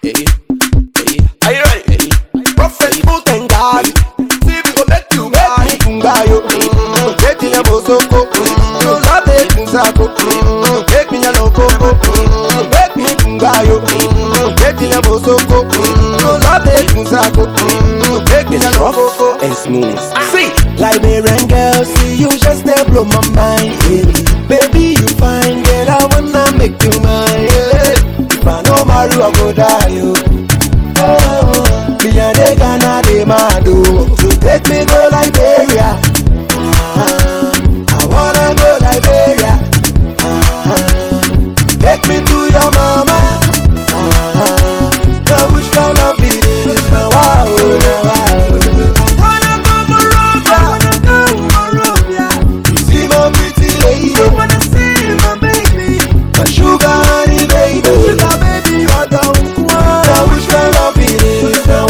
Are you ready? Prophet put and God. See we go make you buy. Kungayo. Take me a bozoko. You love it kunzako. Take me a lokoko. Take me kungayo. Take me a bozoko. You love it kunzako. Take me a lokoko. It's means. See, Liberian girl, see you just they blow my mind. Baby, you fine, girl, I wanna make you mine. If I know Maru, I go die, you. Me and the Ghana, they mad, so take me go Liberia. I wanna go Liberia. Take me to your mama. Now which kind of beat is now? Wow. Sugar honey baby, sugar baby, I don't want. Now which kind of it is now?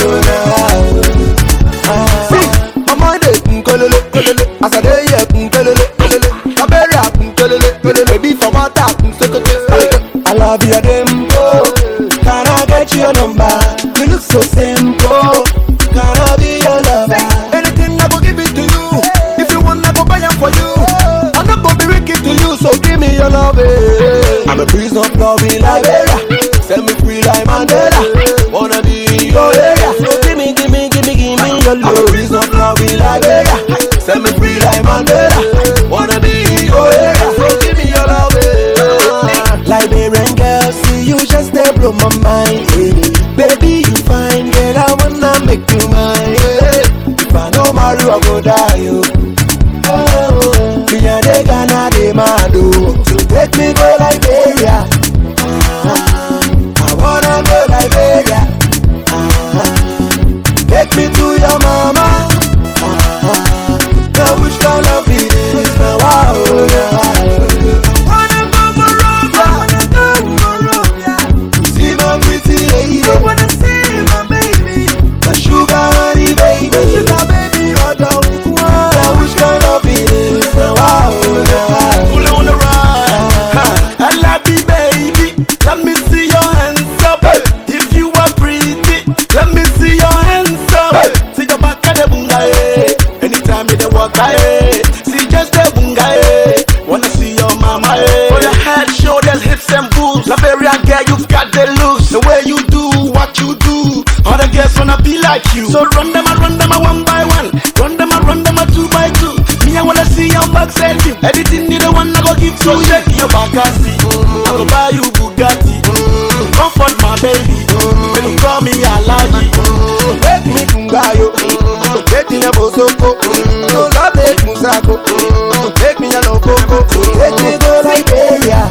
See, my mind is kolele, as I dey here kolele, Liberia kolele, baby for my tap I love you dempo. Can I get your number? You look so simple. Can I be your lover? Anything I go give it to you. If you want, I go buy it for you. I'm not gonna be wicked to you, so give me your love. I'm a prisoner of love in Liberia. Set me free like Mandela. Wanna be in your area, so give me your love. I'm a prisoner of love in Liberia. Set me free like Mandela. Wanna be in your area, so give me your love. Liberian girl, see you just they blow my mind. Baby, you fine, girl, I wanna make you mine. If I know Maru, I go die, you. Me and the Ghana, they mad, so take me go Liberia. I wanna go Liberia. Take me to your mama. Now which kind of it is now? Wanna go Morovia. See my pretty lady. I wanna see my baby. My sugar honey baby, sugar baby, I don't want. Now which kind of it is now? Pull on the ride. I love you, baby. Let me see your hands up. If you are pretty, let me see your hands up. See your back at the bungaye. Anytime you dey walk, see just the bungaye. Wanna see your mama, for your head, shoulders, hips and boobs. Liberian girl, you've got the looks. The way you do what you do, all the girls wanna be like you. So run them a one by one. Run them a two by two. Me, I wanna see your back selfie. Anything you the one I go give to you. Shake your back and see. I go buy you Bugatti. Comfort my baby. When you call me Alaji. Take me kungayo. Take me a bozoko. No love it musako. Take me a lokoko. Take me go Liberia.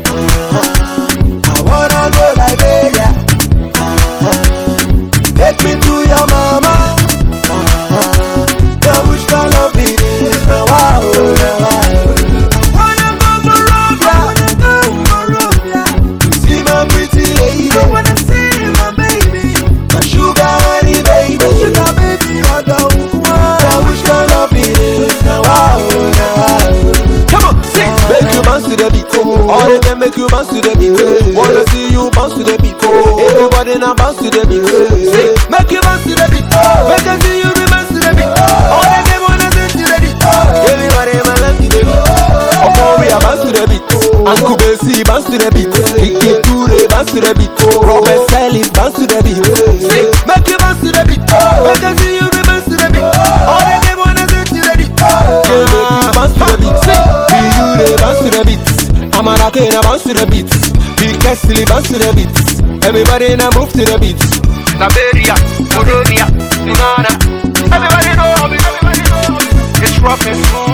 I wanna go Liberia. Take me to your mama. Now which kind of it is now? Wanna go Morovia. See my pretty lady. I wanna see my baby. My sugar honey baby, sugar baby, I don't want. Now which kind of it is now? Come on, sing. Make you bounce to the beat. All of them make you bounce to the beat. Wanna see you bounce to the beat. Everybody now bounce to the beat. Make you bounce to the beat. Make them see you bounce to the beat. All of them wanna dance to the beat. Everybody man bounce to the beat. Okoria bounce to the beat. Uncle Bessie bounce to the beat. Kiki Ture bounce to the beat. Robert Sally bounce to the beat. Make you bounce to the beat. Make them see you bounce to the beat. All of them wanna dance to the beat. Bounce to the beat. Be bounce to the beat. Amarake na bounce to the beat. Be Kesley bounce to the beat. Everybody now move to the beat. Liberia, Morovia, Ghana. Everybody know. It's rough and smooth.